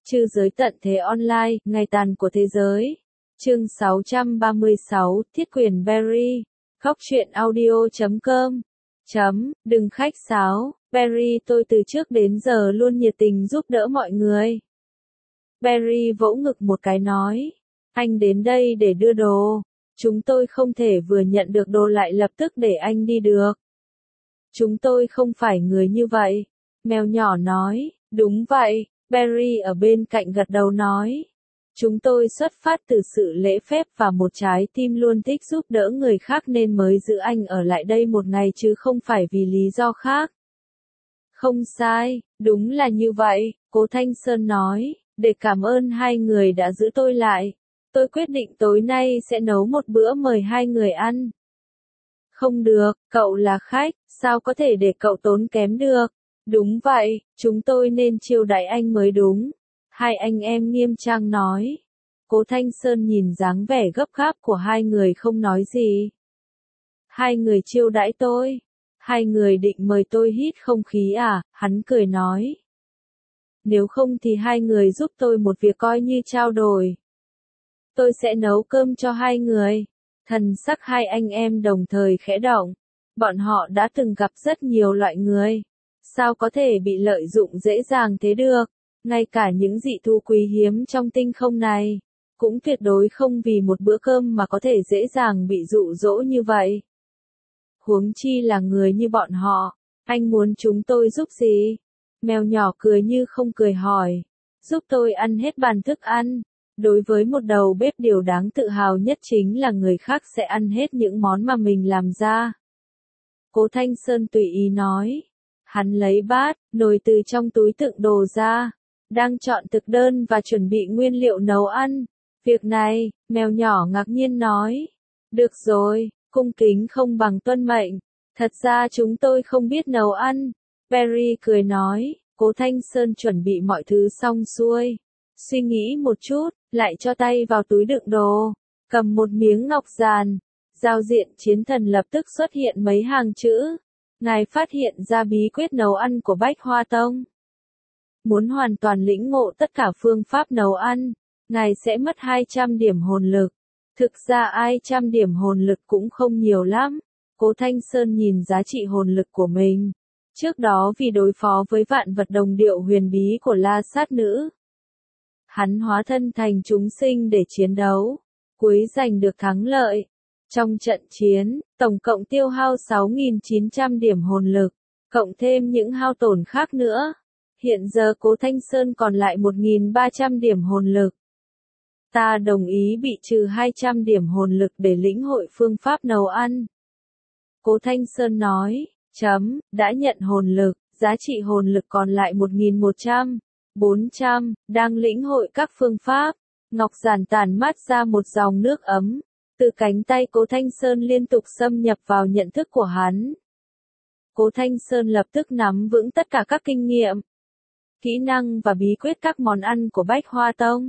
Trư giới tận thế online, ngày tàn của thế giới. Chương 636, Thiết quyền Berry. Khóc chuyện audio.com. Đừng khách sáo, Berry tôi từ trước đến giờ luôn nhiệt tình giúp đỡ mọi người. Berry vỗ ngực một cái nói. Anh đến đây để đưa đồ. Chúng tôi không thể vừa nhận được đồ lại lập tức để anh đi được. Chúng tôi không phải người như vậy. Mèo nhỏ nói, đúng vậy. Berry ở bên cạnh gật đầu nói. Chúng tôi xuất phát từ sự lễ phép và một trái tim luôn thích giúp đỡ người khác nên mới giữ anh ở lại đây một ngày chứ không phải vì lý do khác. Không sai, đúng là như vậy, Cố Thanh Sơn nói, để cảm ơn hai người đã giữ tôi lại. Tôi quyết định tối nay sẽ nấu một bữa mời hai người ăn. Không được, cậu là khách, sao có thể để cậu tốn kém được? Đúng vậy, chúng tôi nên chiêu đãi anh mới đúng. Hai anh em nghiêm trang nói. Cố Thanh Sơn nhìn dáng vẻ gấp gáp của hai người không nói gì. Hai người chiêu đãi tôi. Hai người định mời tôi hít không khí à? Hắn cười nói. Nếu không thì hai người giúp tôi một việc coi như trao đổi. Tôi sẽ nấu cơm cho hai người. Thần sắc hai anh em đồng thời khẽ động. Bọn họ đã từng gặp rất nhiều loại người. Sao có thể bị lợi dụng dễ dàng thế được? Ngay cả những dị thú quý hiếm trong tinh không này, cũng tuyệt đối không vì một bữa cơm mà có thể dễ dàng bị dụ dỗ như vậy. Huống chi là người như bọn họ, anh muốn chúng tôi giúp gì? Mèo nhỏ cười như không cười hỏi. Giúp tôi ăn hết bàn thức ăn. Đối với một đầu bếp điều đáng tự hào nhất chính là người khác sẽ ăn hết những món mà mình làm ra. Cố Thanh Sơn tùy ý nói. Hắn lấy bát, nồi từ trong túi đựng đồ ra. Đang chọn thực đơn và chuẩn bị nguyên liệu nấu ăn. Việc này, mèo nhỏ ngạc nhiên nói. Được rồi, cung kính không bằng tuân mệnh. Thật ra chúng tôi không biết nấu ăn. Berry cười nói, Cố Thanh Sơn chuẩn bị mọi thứ xong xuôi. Suy nghĩ một chút, lại cho tay vào túi đựng đồ. Cầm một miếng ngọc giàn. Giao diện chiến thần lập tức xuất hiện mấy hàng chữ. Ngài phát hiện ra bí quyết nấu ăn của Bách Hoa Tông. Muốn hoàn toàn lĩnh ngộ tất cả phương pháp nấu ăn, ngài sẽ mất 200 điểm hồn lực. Thực ra 200 điểm hồn lực cũng không nhiều lắm. Cố Thanh Sơn nhìn giá trị hồn lực của mình. Trước đó vì đối phó với vạn vật đồng điệu huyền bí của La Sát Nữ, hắn hóa thân thành chúng sinh để chiến đấu, cuối giành được thắng lợi. Trong trận chiến, tổng cộng tiêu hao 6.900 điểm hồn lực, cộng thêm những hao tổn khác nữa. Hiện giờ Cố Thanh Sơn còn lại 1.300 điểm hồn lực. Ta đồng ý bị trừ 200 điểm hồn lực để lĩnh hội phương pháp nấu ăn. Cố Thanh Sơn nói, đã nhận hồn lực, giá trị hồn lực còn lại 1.100, 400, đang lĩnh hội các phương pháp. Ngọc giản tản mát ra một dòng nước ấm. Từ cánh tay Cố Thanh Sơn liên tục xâm nhập vào nhận thức của hắn. Cố Thanh Sơn lập tức nắm vững tất cả các kinh nghiệm, kỹ năng và bí quyết các món ăn của Bách Hoa Tông.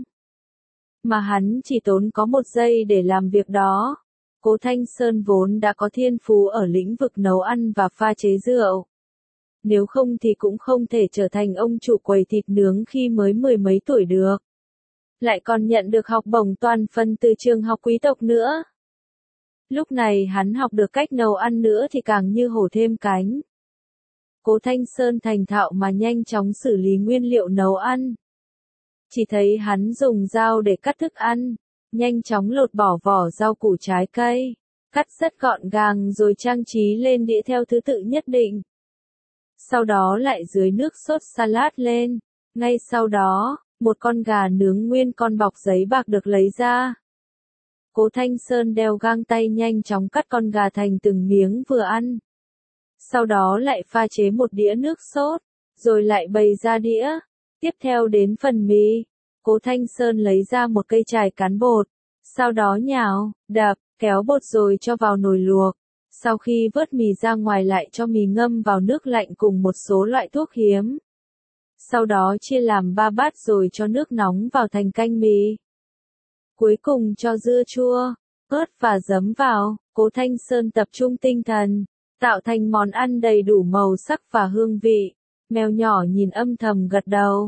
Mà hắn chỉ tốn có 1 giây để làm việc đó. Cố Thanh Sơn vốn đã có thiên phú ở lĩnh vực nấu ăn và pha chế rượu. Nếu không thì cũng không thể trở thành ông chủ quầy thịt nướng khi mới 10 mấy tuổi được. Lại còn nhận được học bổng toàn phần từ trường học quý tộc nữa. Lúc này hắn học được cách nấu ăn nữa thì càng như hổ thêm cánh. Cố Thanh Sơn thành thạo mà nhanh chóng xử lý nguyên liệu nấu ăn. Chỉ thấy hắn dùng dao để cắt thức ăn, nhanh chóng lột bỏ vỏ rau củ trái cây, cắt rất gọn gàng rồi trang trí lên đĩa theo thứ tự nhất định. Sau đó lại dưới nước sốt salad lên. Ngay sau đó, một con gà nướng nguyên con bọc giấy bạc được lấy ra. Cố Thanh Sơn đeo găng tay nhanh chóng cắt con gà thành từng miếng vừa ăn. Sau đó lại pha chế một đĩa nước sốt, rồi lại bày ra đĩa. Tiếp theo đến phần mì. Cố Thanh Sơn lấy ra một cây chải cán bột. Sau đó nhào, đập, kéo bột rồi cho vào nồi luộc. Sau khi vớt mì ra ngoài lại cho mì ngâm vào nước lạnh cùng một số loại thuốc hiếm. Sau đó chia làm 3 bát rồi cho nước nóng vào thành canh mì. Cuối cùng cho dưa chua, ớt và giấm vào. Cố Thanh Sơn tập trung tinh thần, tạo thành món ăn đầy đủ màu sắc và hương vị. Mèo nhỏ nhìn âm thầm gật đầu.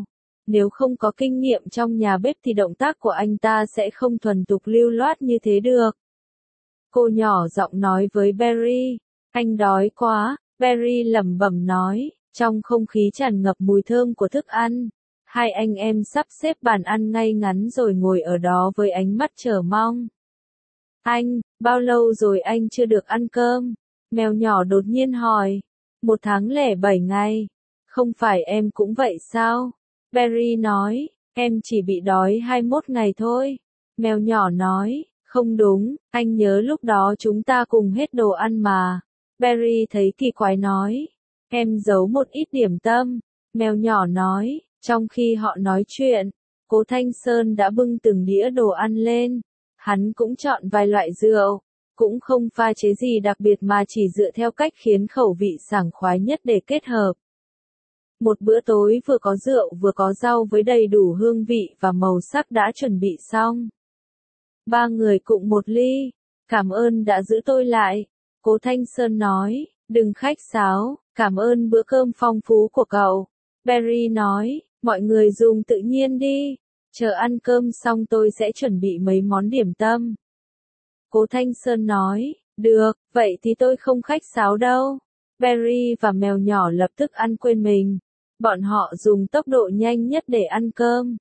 Nếu không có kinh nghiệm trong nhà bếp thì động tác của anh ta sẽ không thuần thục lưu loát như thế được. Cô nhỏ giọng nói với Barry, anh đói quá, Barry lẩm bẩm nói, trong không khí tràn ngập mùi thơm của thức ăn. Hai anh em sắp xếp bàn ăn ngay ngắn rồi ngồi ở đó với ánh mắt chờ mong. Anh, bao lâu rồi anh chưa được ăn cơm? Mèo nhỏ đột nhiên hỏi. 1 tháng lẻ 7 ngày. Không phải em cũng vậy sao? Barry nói, em chỉ bị đói 21 ngày thôi. Mèo nhỏ nói, không đúng, anh nhớ lúc đó chúng ta cùng hết đồ ăn mà. Barry thấy kỳ quái nói, em giấu một ít điểm tâm. Mèo nhỏ nói, trong khi họ nói chuyện, Cố Thanh Sơn đã bưng từng đĩa đồ ăn lên. Hắn cũng chọn vài loại rượu, cũng không pha chế gì đặc biệt mà chỉ dựa theo cách khiến khẩu vị sảng khoái nhất để kết hợp. Một bữa tối vừa có rượu vừa có rau với đầy đủ hương vị và màu sắc đã chuẩn bị xong. 3 người cùng 1 ly. Cảm ơn đã giữ tôi lại. Cố Thanh Sơn nói, đừng khách sáo, cảm ơn bữa cơm phong phú của cậu. Barry nói, mọi người dùng tự nhiên đi. Chờ ăn cơm xong tôi sẽ chuẩn bị mấy món điểm tâm. Cố Thanh Sơn nói, được, vậy thì tôi không khách sáo đâu. Barry và mèo nhỏ lập tức ăn quên mình. Bọn họ dùng tốc độ nhanh nhất để ăn cơm.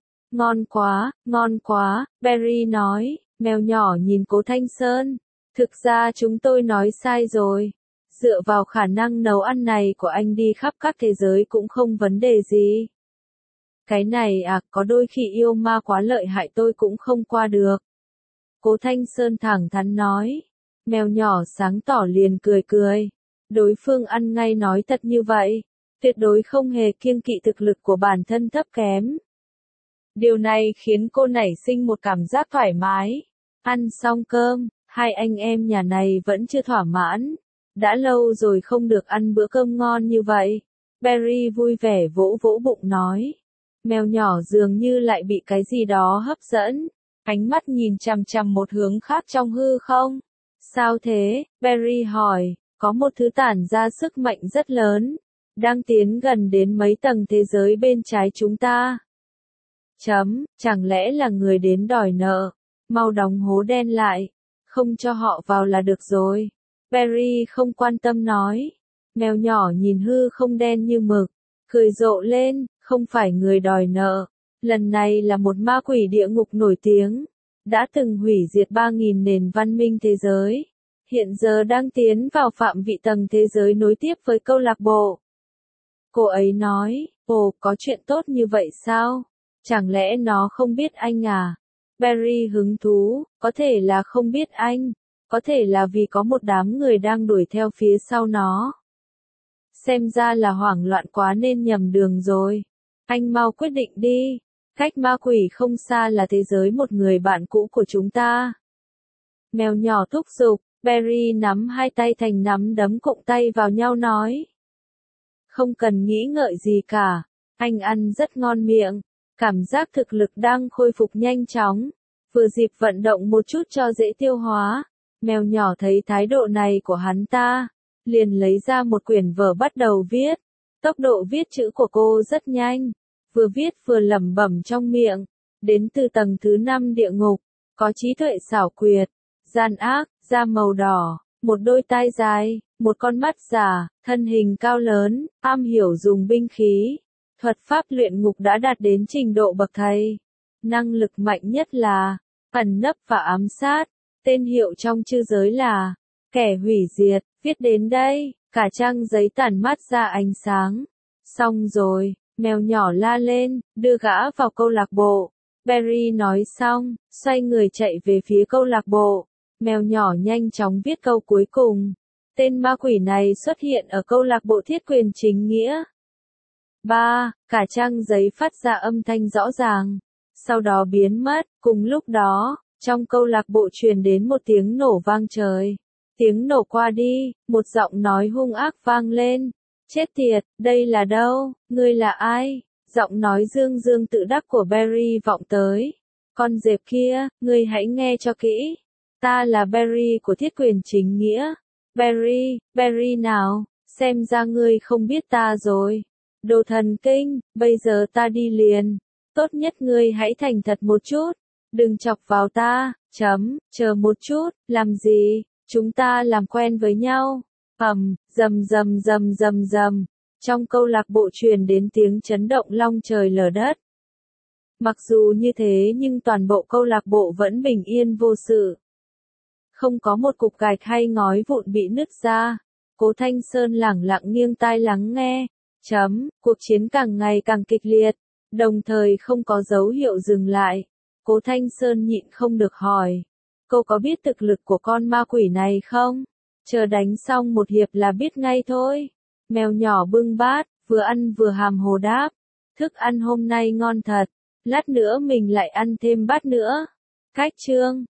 Ngon quá, Barry nói, mèo nhỏ nhìn Cố Thanh Sơn. Thực ra chúng tôi nói sai rồi. Dựa vào khả năng nấu ăn này của anh đi khắp các thế giới cũng không vấn đề gì. Cái này có đôi khi yêu ma quá lợi hại tôi cũng không qua được. Cố Thanh Sơn thẳng thắn nói. Mèo nhỏ sáng tỏ liền cười. Đối phương ăn ngay nói thật như vậy. Tuyệt đối không hề kiêng kỵ thực lực của bản thân thấp kém. Điều này khiến cô nảy sinh một cảm giác thoải mái. Ăn xong cơm, hai anh em nhà này vẫn chưa thỏa mãn. Đã lâu rồi không được ăn bữa cơm ngon như vậy. Barry vui vẻ vỗ vỗ bụng nói. Mèo nhỏ dường như lại bị cái gì đó hấp dẫn. Ánh mắt nhìn chằm chằm một hướng khác trong hư không. Sao thế? Barry hỏi. Có một thứ tản ra sức mạnh rất lớn. Đang tiến gần đến mấy tầng thế giới bên trái chúng ta. Chẳng lẽ là người đến đòi nợ? Mau đóng hố đen lại. Không cho họ vào là được rồi. Barry không quan tâm nói. Mèo nhỏ nhìn hư không đen như mực. Cười rộ lên, không phải người đòi nợ. Lần này là một ma quỷ địa ngục nổi tiếng. Đã từng hủy diệt 3.000 nền văn minh thế giới. Hiện giờ đang tiến vào phạm vị tầng thế giới nối tiếp với câu lạc bộ. Cô ấy nói, ồ, có chuyện tốt như vậy sao? Chẳng lẽ nó không biết anh à? Barry hứng thú, có thể là không biết anh. Có thể là vì có một đám người đang đuổi theo phía sau nó. Xem ra là hoảng loạn quá nên nhầm đường rồi. Anh mau quyết định đi. Cách ma quỷ không xa là thế giới một người bạn cũ của chúng ta. Mèo nhỏ thúc giục, Barry nắm hai tay thành nắm đấm cụng tay vào nhau nói. Không cần nghĩ ngợi gì cả. Anh ăn rất ngon miệng. Cảm giác thực lực đang khôi phục nhanh chóng. Vừa dịp vận động một chút cho dễ tiêu hóa. Mèo nhỏ thấy thái độ này của hắn ta. Liền lấy ra một quyển vở bắt đầu viết. Tốc độ viết chữ của cô rất nhanh. Vừa viết vừa lẩm bẩm trong miệng. Đến từ tầng thứ 5 địa ngục. Có trí tuệ xảo quyệt. Gian ác, da màu đỏ. Một đôi tai dài. Một con mắt giả. Thân hình cao lớn. Am hiểu dùng binh khí. Thuật pháp luyện ngục đã đạt đến trình độ bậc thầy. Năng lực mạnh nhất là ẩn nấp và ám sát. Tên hiệu trong chư giới là kẻ hủy diệt. Viết đến đây, cả trang giấy tản mát ra ánh sáng. Xong rồi, mèo nhỏ la lên, đưa gã vào câu lạc bộ. Barry nói xong, xoay người chạy về phía câu lạc bộ. Mèo nhỏ nhanh chóng viết câu cuối cùng. Tên ma quỷ này xuất hiện ở câu lạc bộ thiết quyền chính nghĩa. Cả trang giấy phát ra âm thanh rõ ràng. Sau đó biến mất, cùng lúc đó, trong câu lạc bộ truyền đến một tiếng nổ vang trời. Tiếng nổ qua đi, một giọng nói hung ác vang lên. Chết tiệt, đây là đâu, ngươi là ai? Giọng nói dương dương tự đắc của Barry vọng tới. Con dẹp kia, ngươi hãy nghe cho kỹ. Ta là Barry của thiết quyền chính nghĩa. Barry nào, xem ra ngươi không biết ta rồi. Đồ thần kinh, bây giờ ta đi liền. Tốt nhất ngươi hãy thành thật một chút. Đừng chọc vào ta. Chờ một chút, làm gì? Chúng ta làm quen với nhau. Rầm rầm rầm rầm rầm. Trong câu lạc bộ truyền đến tiếng chấn động long trời lở đất. Mặc dù như thế nhưng toàn bộ câu lạc bộ vẫn bình yên vô sự. Không có một cục gạch hay ngói vụn bị nứt ra. Cố Thanh Sơn lẳng lặng nghiêng tai lắng nghe. Cuộc chiến càng ngày càng kịch liệt, đồng thời không có dấu hiệu dừng lại. Cố Thanh Sơn nhịn không được hỏi. Cô có biết thực lực của con ma quỷ này không? Chờ đánh xong một hiệp là biết ngay thôi. Mèo nhỏ bưng bát, vừa ăn vừa hàm hồ đáp. Thức ăn hôm nay ngon thật, lát nữa mình lại ăn thêm bát nữa. Cách chương